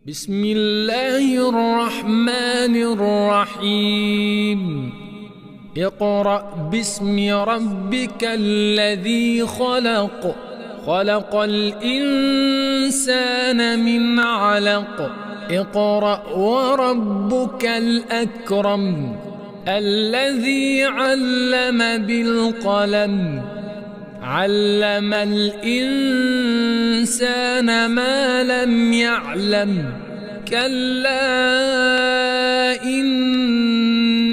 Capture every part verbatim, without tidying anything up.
بسم الله الرحمن الرحيم. اقرأ باسم ربك الذي خلق خلق الإنسان من علق. اقرأ وربك الأكرم الذي علم بالقلم علم الإنسان ما لم يعلم. كلا إن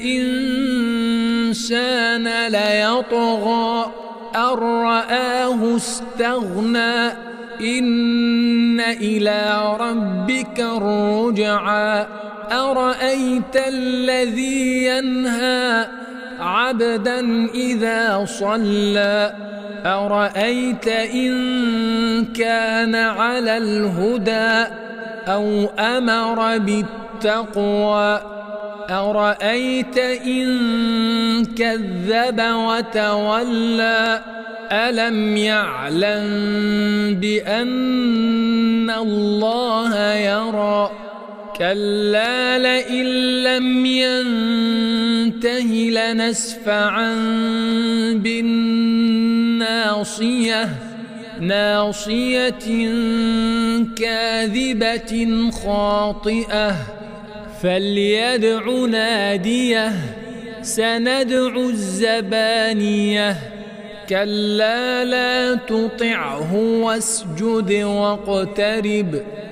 الإنسان ليطغى أن رآه استغنى إن إلى ربك الرجعى. أرأيت الذي ينهى عبدا إذا صلى أرأيت إن كان على الهدى أو أمر بالتقوى أرأيت إن كذب وتولى ألم يعلم بأن الله يرى. كلا لئن لم ينته لنسفعا بالناصية ناصية كاذبة خاطئة فليدع ناديه سندع الزبانية. كلا لا تطعه واسجد واقترب